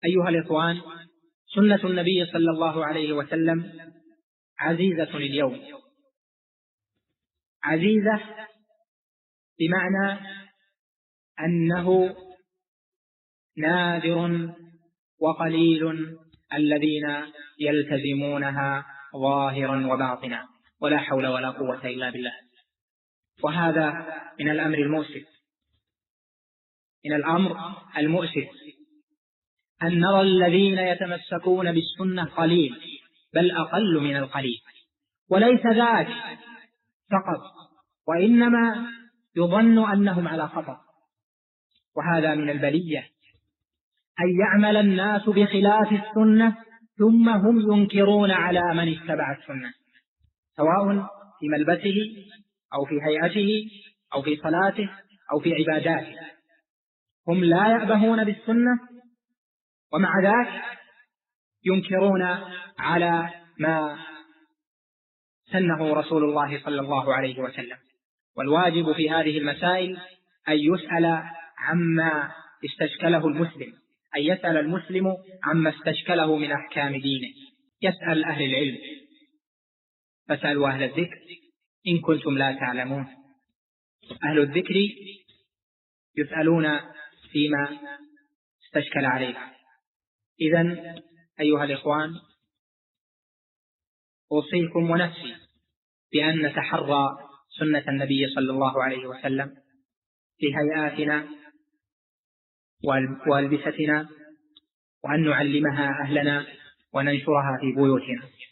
أيها الإخوان، سنة النبي صلى الله عليه وسلم عزيزة اليوم، عزيزة بمعنى أنه نادر وقليل الذين يلتزمونها ظاهرا وباطنا، ولا حول ولا قوة إلا بالله. وهذا من الأمر المؤسف أن نرى الذين يتمسكون بالسنة قليل، بل أقل من القليل. وليس ذاك فقط، وإنما يظن أنهم على خطأ. وهذا من البلية أن يعمل الناس بخلاف السنة ثم هم ينكرون على من اتبع السنة، سواء في ملبسه أو في هيئته أو في صلاته أو في عباداته. هم لا يأبهون بالسنة، ومع ذلك ينكرون على ما سنه رسول الله صلى الله عليه وسلم. والواجب في هذه المسائل أن يسأل عما استشكله المسلم، أن يسأل المسلم عما استشكله من أحكام دينه، يسأل أهل العلم، فاسألوا أهل الذكر إن كنتم لا تعلمون. أهل الذكر يسألون فيما استشكل عليه. إذن أيها الإخوان، أوصيكم ونفسي بأن نتحرى سنة النبي صلى الله عليه وسلم في هيئاتنا وألبستنا، وأن نعلمها أهلنا وننشرها في بيوتنا.